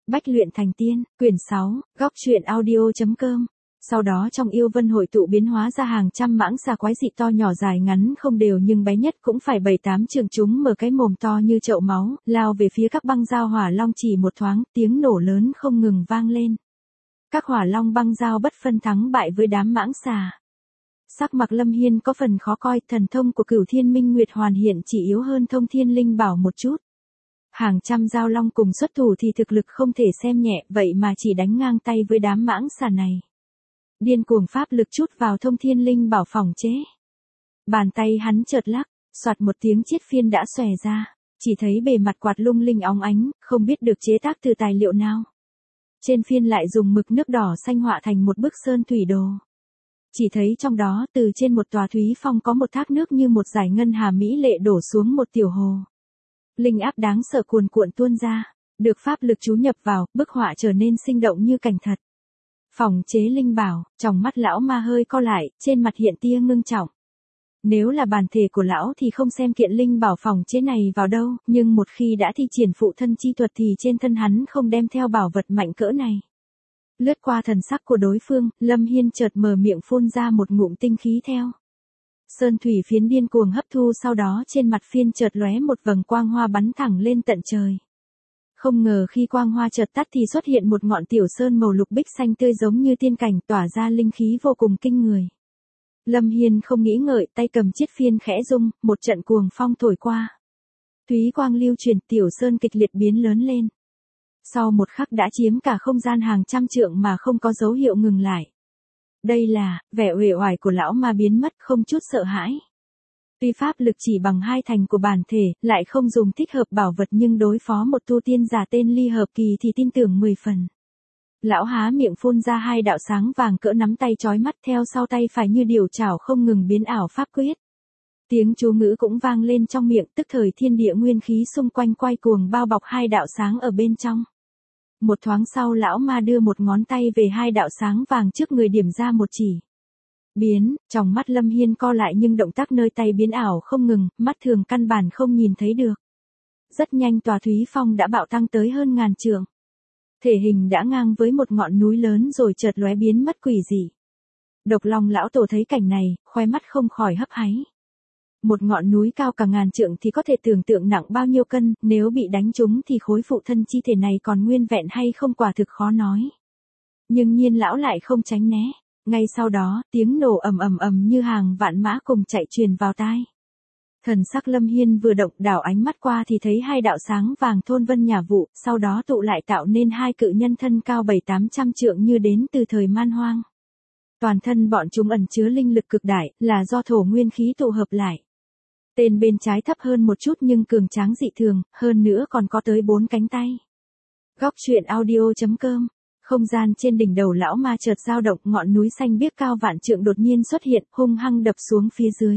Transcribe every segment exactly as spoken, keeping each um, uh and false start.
Bách luyện thành tiên, quyển sáu, góc truyện audio.com. Sau đó trong yêu vân hội tụ biến hóa ra hàng trăm mãng xà quái dị to nhỏ dài ngắn không đều nhưng bé nhất cũng phải bảy tám trường, chúng mở cái mồm to như chậu máu, lao về phía các băng dao hỏa long. Chỉ một thoáng, tiếng nổ lớn không ngừng vang lên. Các hỏa long băng dao bất phân thắng bại với đám mãng xà. Sắc mặt Lâm Hiên có phần khó coi, thần thông của Cửu Thiên Minh Nguyệt Hoàn hiện chỉ yếu hơn Thông Thiên Linh Bảo một chút. Hàng trăm dao long cùng xuất thủ thì thực lực không thể xem nhẹ, vậy mà chỉ đánh ngang tay với đám mãng xà này. Điên cuồng pháp lực chút vào Thông Thiên Linh Bảo phòng chế. Bàn tay hắn chợt lắc, soạt một tiếng chiết phiên đã xòe ra, chỉ thấy bề mặt quạt lung linh óng ánh, không biết được chế tác từ tài liệu nào. Trên phiên lại dùng mực nước đỏ xanh họa thành một bức sơn thủy đồ. Chỉ thấy trong đó, từ trên một tòa thúy phong có một thác nước như một dải ngân hà mỹ lệ đổ xuống một tiểu hồ. Linh áp đáng sợ cuồn cuộn tuôn ra, được pháp lực chú nhập vào, bức họa trở nên sinh động như cảnh thật. Phòng chế linh bảo, trong mắt lão ma hơi co lại, trên mặt hiện tia ngưng trọng. Nếu là bản thể của lão thì không xem kiện linh bảo phòng chế này vào đâu, nhưng một khi đã thi triển phụ thân chi thuật thì trên thân hắn không đem theo bảo vật mạnh cỡ này. Lướt qua thần sắc của đối phương, Lâm Hiên chợt mở miệng phun ra một ngụm tinh khí theo. Sơn thủy phiến điên cuồng hấp thu, sau đó trên mặt phiên chợt lóe một vầng quang hoa bắn thẳng lên tận trời. Không ngờ khi quang hoa chợt tắt thì xuất hiện một ngọn tiểu sơn màu lục bích xanh tươi giống như tiên cảnh, tỏa ra linh khí vô cùng kinh người. Lâm Hiên không nghĩ ngợi, tay cầm chiết phiên khẽ rung, một trận cuồng phong thổi qua. Thúy quang lưu truyền, tiểu sơn kịch liệt biến lớn lên. Sau một khắc đã chiếm cả không gian hàng trăm trượng mà không có dấu hiệu ngừng lại. Đây là, vẻ uể oải của lão ma biến mất, không chút sợ hãi. Tuy pháp lực chỉ bằng hai thành của bản thể, lại không dùng thích hợp bảo vật nhưng đối phó một tu tiên giả tên Ly Hợp Kỳ thì tin tưởng mười phần. Lão há miệng phun ra hai đạo sáng vàng cỡ nắm tay chói mắt, theo sau tay phải như điều chảo không ngừng biến ảo pháp quyết. Tiếng chú ngữ cũng vang lên trong miệng, tức thời thiên địa nguyên khí xung quanh quay cuồng bao bọc hai đạo sáng ở bên trong. Một thoáng sau lão ma đưa một ngón tay về hai đạo sáng vàng trước người điểm ra một chỉ. Biến, trong mắt Lâm Hiên co lại nhưng động tác nơi tay biến ảo không ngừng, mắt thường căn bản không nhìn thấy được. Rất nhanh tòa thúy phong đã bạo tăng tới hơn ngàn trượng. Thể hình đã ngang với một ngọn núi lớn rồi chợt lóe biến mất quỷ dị. Độc Long lão tổ thấy cảnh này, khóe mắt không khỏi hấp háy. Một ngọn núi cao cả ngàn trượng thì có thể tưởng tượng nặng bao nhiêu cân, nếu bị đánh trúng thì khối phụ thân chi thể này còn nguyên vẹn hay không quả thực khó nói. Nhưng nhiên lão lại không tránh né. Ngay sau đó, tiếng nổ ầm ầm ầm như hàng vạn mã cùng chạy truyền vào tai. Thần sắc Lâm Hiên vừa động, đảo ánh mắt qua thì thấy hai đạo sáng vàng thôn vân nhả vụ, sau đó tụ lại tạo nên hai cự nhân thân cao bảy tám trăm trượng như đến từ thời man hoang. Toàn thân bọn chúng ẩn chứa linh lực cực đại, là do thổ nguyên khí tụ hợp lại. Tên bên trái thấp hơn một chút nhưng cường tráng dị thường, hơn nữa còn có tới bốn cánh tay. Góc truyện audio.com. Không gian trên đỉnh đầu lão ma chợt dao động, ngọn núi xanh biếc cao vạn trượng đột nhiên xuất hiện, hung hăng đập xuống phía dưới.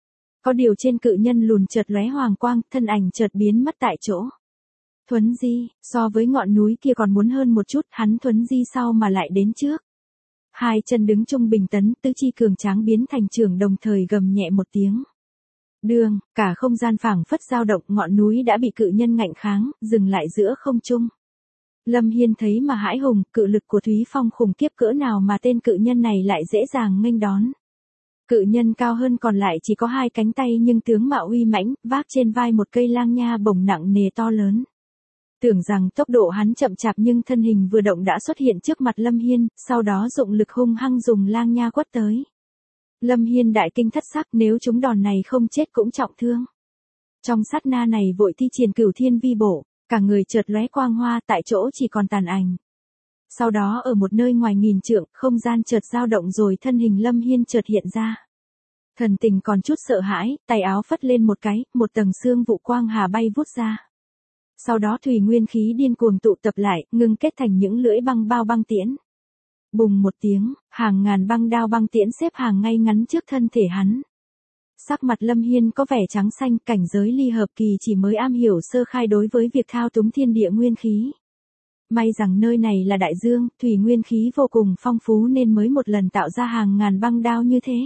Có điều trên cự nhân lùn chợt lóe hoàng quang, thân ảnh chợt biến mất tại chỗ. Thuấn di, so với ngọn núi kia còn muốn hơn một chút, hắn thuấn di sau mà lại đến trước. Hai chân đứng trung bình tấn, tứ chi cường tráng biến thành trưởng đồng thời gầm nhẹ một tiếng. Đường, cả không gian phảng phất dao động, ngọn núi đã bị cự nhân ngạnh kháng, dừng lại giữa không trung. Lâm Hiên thấy mà hãi hùng, cự lực của Thúy Phong khủng khiếp cỡ nào mà tên cự nhân này lại dễ dàng nghênh đón. Cự nhân cao hơn còn lại chỉ có hai cánh tay nhưng tướng mạo uy mãnh, vác trên vai một cây lang nha bổng nặng nề to lớn. Tưởng rằng tốc độ hắn chậm chạp nhưng thân hình vừa động đã xuất hiện trước mặt Lâm Hiên, sau đó dụng lực hung hăng dùng lang nha quất tới. Lâm Hiên đại kinh thất sắc, nếu chúng đòn này không chết cũng trọng thương. Trong sát na này vội thi triển Cửu Thiên Vi Bổ. Cả người chợt lóe quang hoa, tại chỗ chỉ còn tàn ảnh. Sau đó ở một nơi ngoài nghìn trượng, không gian chợt dao động rồi thân hình Lâm Hiên chợt hiện ra. Thần tình còn chút sợ hãi, tay áo phất lên một cái, một tầng xương vụ quang hà bay vút ra. Sau đó thủy nguyên khí điên cuồng tụ tập lại, ngưng kết thành những lưỡi băng bao băng tiễn. Bùng một tiếng, hàng ngàn băng đao băng tiễn xếp hàng ngay ngắn trước thân thể hắn. Sắc mặt Lâm Hiên có vẻ trắng xanh, cảnh giới Ly Hợp Kỳ chỉ mới am hiểu sơ khai đối với việc thao túng thiên địa nguyên khí. May rằng nơi này là đại dương, thủy nguyên khí vô cùng phong phú nên mới một lần tạo ra hàng ngàn băng đao như thế.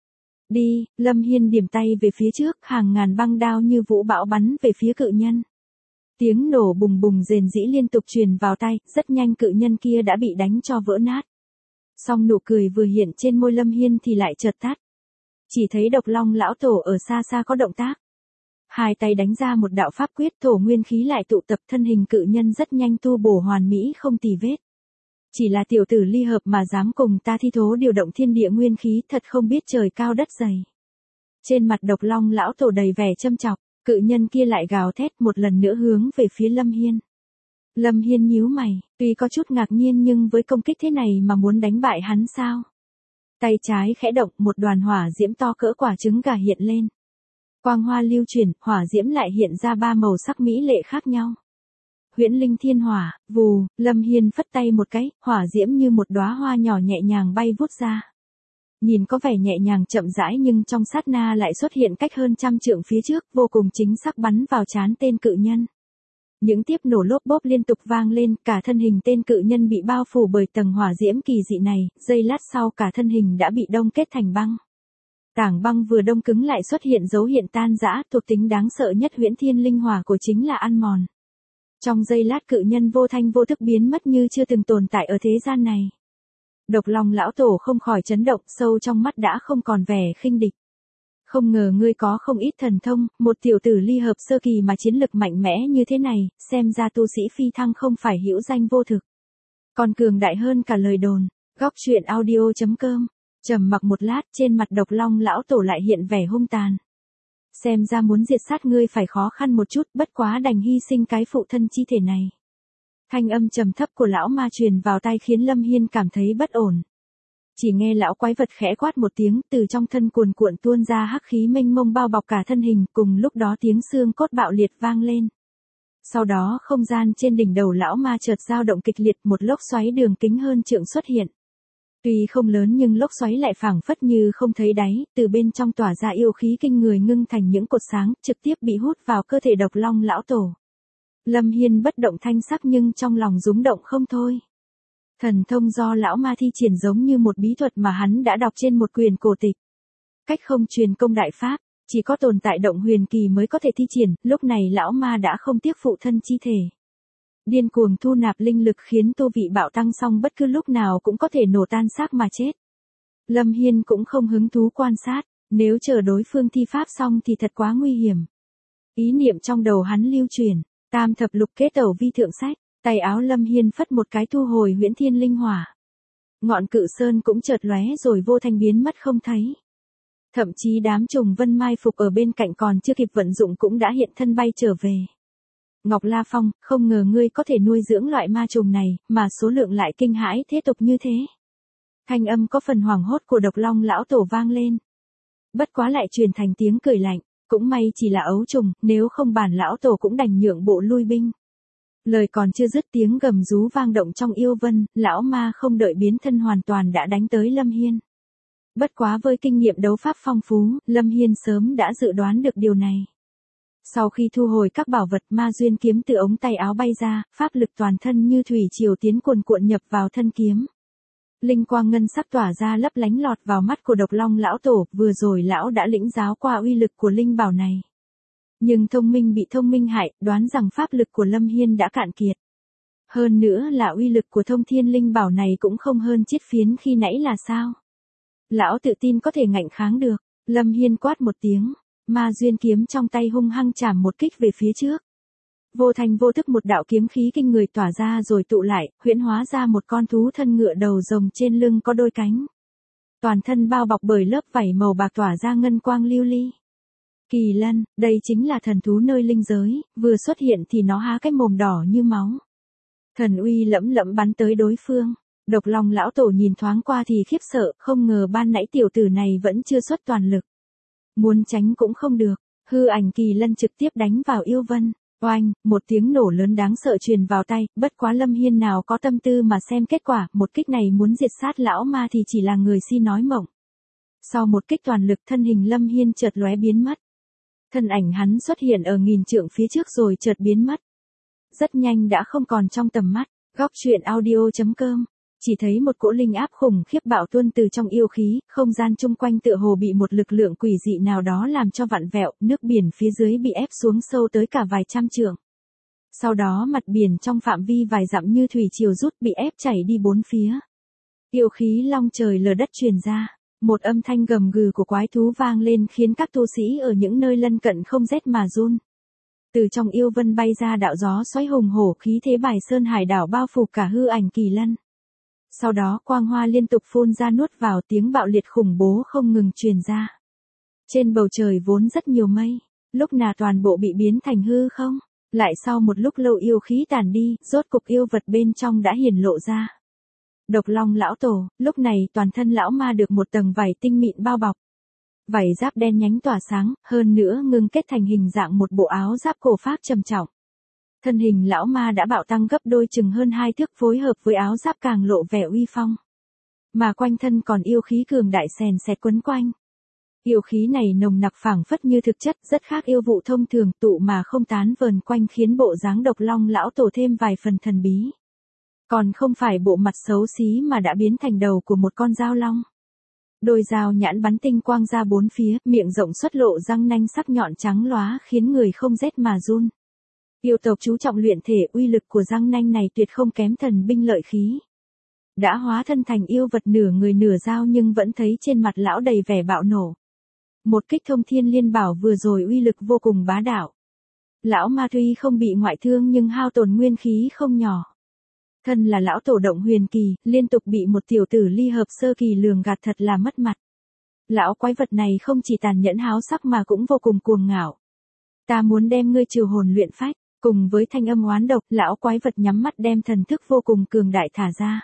Đi, Lâm Hiên điểm tay về phía trước, hàng ngàn băng đao như vũ bão bắn về phía cự nhân. Tiếng nổ bùng bùng rền rĩ liên tục truyền vào tai, rất nhanh cự nhân kia đã bị đánh cho vỡ nát. Song nụ cười vừa hiện trên môi Lâm Hiên thì lại chợt tắt. Chỉ thấy Độc Long lão tổ ở xa xa có động tác. Hai tay đánh ra một đạo pháp quyết, thổ nguyên khí lại tụ tập, thân hình cự nhân rất nhanh tu bổ hoàn mỹ không tì vết. Chỉ là tiểu tử ly hợp mà dám cùng ta thi thố điều động thiên địa nguyên khí, thật không biết trời cao đất dày. Trên mặt Độc Long lão tổ đầy vẻ châm chọc, cự nhân kia lại gào thét một lần nữa hướng về phía Lâm Hiên. Lâm Hiên nhíu mày, tuy có chút ngạc nhiên nhưng với công kích thế này mà muốn đánh bại hắn sao? Tay trái khẽ động, một đoàn hỏa diễm to cỡ quả trứng gà hiện lên. Quang hoa lưu chuyển, hỏa diễm lại hiện ra ba màu sắc mỹ lệ khác nhau. Huyễn linh thiên hỏa, vù, Lâm Hiên phất tay một cái, hỏa diễm như một đóa hoa nhỏ nhẹ nhàng bay vút ra. Nhìn có vẻ nhẹ nhàng chậm rãi nhưng trong sát na lại xuất hiện cách hơn trăm trượng phía trước, vô cùng chính xác bắn vào trán tên cự nhân. Những tiếp nổ lốp bốp liên tục vang lên, cả thân hình tên cự nhân bị bao phủ bởi tầng hỏa diễm kỳ dị này, giây lát sau cả thân hình đã bị đông kết thành băng. Tảng băng vừa đông cứng lại xuất hiện dấu hiện tan rã, thuộc tính đáng sợ nhất huyễn thiên linh hỏa của chính là ăn mòn. Trong giây lát cự nhân vô thanh vô tức biến mất như chưa từng tồn tại ở thế gian này. Độc Long lão tổ không khỏi chấn động, sâu trong mắt đã không còn vẻ khinh địch. Không ngờ ngươi có không ít thần thông, một tiểu tử ly hợp sơ kỳ mà chiến lực mạnh mẽ như thế này, xem ra tu sĩ phi thăng không phải hữu danh vô thực. Còn cường đại hơn cả lời đồn. Góc truyện audio chấm com. Trầm mặc một lát, trên mặt Độc Long lão tổ lại hiện vẻ hung tàn. Xem ra muốn diệt sát ngươi phải khó khăn một chút, bất quá đành hy sinh cái phụ thân chi thể này. Thanh âm trầm thấp của lão ma truyền vào tai khiến Lâm Hiên cảm thấy bất ổn. Chỉ nghe lão quái vật khẽ quát một tiếng, từ trong thân cuồn cuộn tuôn ra hắc khí mênh mông bao bọc cả thân hình, cùng lúc đó tiếng xương cốt bạo liệt vang lên. Sau đó không gian trên đỉnh đầu lão ma chợt dao động kịch liệt, một lốc xoáy đường kính hơn trượng xuất hiện. Tuy không lớn nhưng lốc xoáy lại phảng phất như không thấy đáy, từ bên trong tỏa ra yêu khí kinh người ngưng thành những cột sáng, trực tiếp bị hút vào cơ thể Độc Long lão tổ. Lâm Hiên bất động thanh sắc nhưng trong lòng rúng động không thôi. Thần thông do lão ma thi triển giống như một bí thuật mà hắn đã đọc trên một quyển cổ tịch. Cách không truyền công đại pháp, chỉ có tồn tại động huyền kỳ mới có thể thi triển, lúc này lão ma đã không tiếc phụ thân chi thể. Điên cuồng thu nạp linh lực khiến tu vị bạo tăng, xong bất cứ lúc nào cũng có thể nổ tan xác mà chết. Lâm Hiên cũng không hứng thú quan sát, nếu chờ đối phương thi pháp xong thì thật quá nguy hiểm. Ý niệm trong đầu hắn lưu chuyển, tam thập lục kế tẩu vi thượng sách, tay áo Lâm Hiên phất một cái thu hồi huyễn thiên linh hỏa. Ngọn cự sơn cũng chợt lóe rồi vô thanh biến mất không thấy. Thậm chí đám trùng vân mai phục ở bên cạnh còn chưa kịp vận dụng cũng đã hiện thân bay trở về. Ngọc La Phong, không ngờ ngươi có thể nuôi dưỡng loại ma trùng này, mà số lượng lại kinh hãi thế tục như thế. Thanh âm có phần hoảng hốt của Độc Long lão tổ vang lên. Bất quá lại truyền thành tiếng cười lạnh, cũng may chỉ là ấu trùng, nếu không bản lão tổ cũng đành nhượng bộ lui binh. Lời còn chưa dứt tiếng gầm rú vang động trong yêu vân, lão ma không đợi biến thân hoàn toàn đã đánh tới Lâm Hiên. Bất quá với kinh nghiệm đấu pháp phong phú, Lâm Hiên sớm đã dự đoán được điều này. Sau khi thu hồi các bảo vật, ma duyên kiếm từ ống tay áo bay ra, pháp lực toàn thân như thủy triều tiến cuồn cuộn nhập vào thân kiếm. Linh quang ngân sắc tỏa ra lấp lánh lọt vào mắt của Độc Long lão tổ, vừa rồi lão đã lĩnh giáo qua uy lực của linh bảo này. Nhưng thông minh bị thông minh hại, đoán rằng pháp lực của Lâm Hiên đã cạn kiệt. Hơn nữa là uy lực của thông thiên linh bảo này cũng không hơn chiết phiến khi nãy là sao. Lão tự tin có thể ngạnh kháng được, Lâm Hiên quát một tiếng, ma duyên kiếm trong tay hung hăng chảm một kích về phía trước. Vô thành vô thức một đạo kiếm khí kinh người tỏa ra rồi tụ lại, huyễn hóa ra một con thú thân ngựa đầu rồng trên lưng có đôi cánh. Toàn thân bao bọc bởi lớp vảy màu bạc tỏa ra ngân quang lưu ly. Kỳ lân, đây chính là thần thú nơi linh giới, vừa xuất hiện thì nó há cái mồm đỏ như máu. Thần uy lẫm lẫm bắn tới đối phương. Độc Long lão tổ nhìn thoáng qua thì khiếp sợ, không ngờ ban nãy tiểu tử này vẫn chưa xuất toàn lực. Muốn tránh cũng không được, hư ảnh kỳ lân trực tiếp đánh vào yêu vân. Oanh, một tiếng nổ lớn đáng sợ truyền vào tay, bất quá Lâm Hiên nào có tâm tư mà xem kết quả, một kích này muốn diệt sát lão ma thì chỉ là người si nói mộng. Sau một kích toàn lực, thân hình Lâm Hiên chợt lóe biến mất. Thân ảnh hắn xuất hiện ở nghìn trượng phía trước rồi chợt biến mất. Rất nhanh đã không còn trong tầm mắt. Góc truyện audio chấm com. Chỉ thấy một cỗ linh áp khủng khiếp bạo tuôn từ trong yêu khí, không gian chung quanh tựa hồ bị một lực lượng quỷ dị nào đó làm cho vặn vẹo, nước biển phía dưới bị ép xuống sâu tới cả vài trăm trượng. Sau đó mặt biển trong phạm vi vài dặm như thủy triều rút bị ép chảy đi bốn phía. Yêu khí long trời lở đất truyền ra. Một âm thanh gầm gừ của quái thú vang lên khiến các tu sĩ ở những nơi lân cận không rét mà run. Từ trong yêu vân bay ra đạo gió xoáy hùng hổ khí thế bài sơn hải đảo bao phủ cả hư ảnh kỳ lân. Sau đó quang hoa liên tục phun ra nuốt vào, tiếng bạo liệt khủng bố không ngừng truyền ra. Trên bầu trời vốn rất nhiều mây, lúc nào toàn bộ bị biến thành hư không, lại sau một lúc lâu yêu khí tàn đi, rốt cục yêu vật bên trong đã hiển lộ ra. Độc Long lão tổ, lúc này toàn thân lão ma được một tầng vảy tinh mịn bao bọc. Vảy giáp đen nhánh tỏa sáng, hơn nữa ngưng kết thành hình dạng một bộ áo giáp cổ pháp trầm trọng. Thân hình lão ma đã bạo tăng gấp đôi, chừng hơn hai thước, phối hợp với áo giáp càng lộ vẻ uy phong. Mà quanh thân còn yêu khí cường đại sèn sẹt quấn quanh. Yêu khí này nồng nặc phảng phất như thực chất, rất khác yêu vụ thông thường, tụ mà không tán, vờn quanh khiến bộ dáng Độc Long lão tổ thêm vài phần thần bí. Còn không phải bộ mặt xấu xí mà đã biến thành đầu của một con dao long. Đôi dao nhãn bắn tinh quang ra bốn phía, miệng rộng xuất lộ răng nanh sắc nhọn trắng lóa khiến người không rét mà run. Yêu tộc chú trọng luyện thể, uy lực của răng nanh này tuyệt không kém thần binh lợi khí. Đã hóa thân thành yêu vật nửa người nửa dao nhưng vẫn thấy trên mặt lão đầy vẻ bạo nổ. Một kích thông thiên liên bảo vừa rồi uy lực vô cùng bá đạo. Lão ma tuy không bị ngoại thương nhưng hao tổn nguyên khí không nhỏ. Thân là lão tổ động huyền kỳ, liên tục bị một tiểu tử ly hợp sơ kỳ lường gạt thật là mất mặt. Lão quái vật này không chỉ tàn nhẫn háo sắc mà cũng vô cùng cuồng ngạo. Ta muốn đem ngươi trừ hồn luyện phách, cùng với thanh âm oán độc, lão quái vật nhắm mắt đem thần thức vô cùng cường đại thả ra.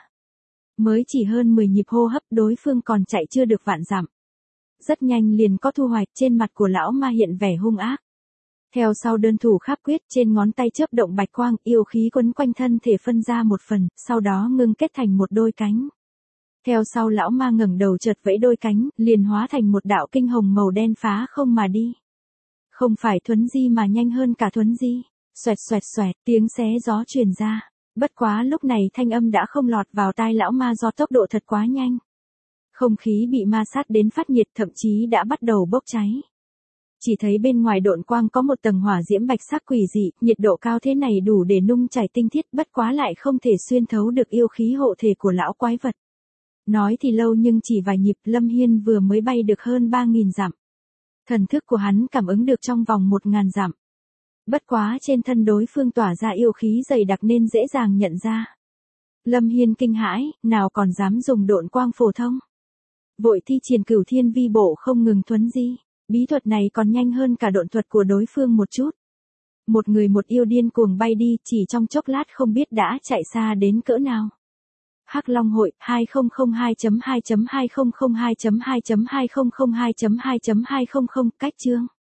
Mới chỉ hơn mười nhịp hô hấp, đối phương còn chạy chưa được vạn dặm. Rất nhanh liền có thu hoạch, trên mặt của lão ma hiện vẻ hung ác. Theo sau đơn thủ khắp quyết, trên ngón tay chớp động bạch quang, yêu khí quấn quanh thân thể phân ra một phần, sau đó ngưng kết thành một đôi cánh. Theo sau lão ma ngẩng đầu chợt vẫy đôi cánh, liền hóa thành một đạo kinh hồng màu đen phá không mà đi. Không phải thuấn di mà nhanh hơn cả thuấn di. Xoẹt xoẹt xoẹt, tiếng xé gió truyền ra. Bất quá lúc này thanh âm đã không lọt vào tai lão ma do tốc độ thật quá nhanh. Không khí bị ma sát đến phát nhiệt, thậm chí đã bắt đầu bốc cháy. Chỉ thấy bên ngoài độn quang có một tầng hỏa diễm bạch sắc quỷ dị, nhiệt độ cao thế này đủ để nung chảy tinh thiết, bất quá lại không thể xuyên thấu được yêu khí hộ thể của lão quái vật. Nói thì lâu nhưng chỉ vài nhịp, Lâm Hiên vừa mới bay được hơn ba nghìn dặm. Thần thức của hắn cảm ứng được trong vòng một nghìn dặm. Bất quá trên thân đối phương tỏa ra yêu khí dày đặc nên dễ dàng nhận ra. Lâm Hiên kinh hãi, nào còn dám dùng độn quang phổ thông. Vội thi triển Cửu Thiên Vi Bộ không ngừng thuấn di. Bí thuật này còn nhanh hơn cả độn thuật của đối phương một chút. Một người một yêu điên cuồng bay đi, chỉ trong chốc lát không biết đã chạy xa đến cỡ nào. Hắc Long Hội hai không không hai chấm hai chấm hai không không hai chấm hai chấm hai không không hai chấm hai chấm hai không không cách chương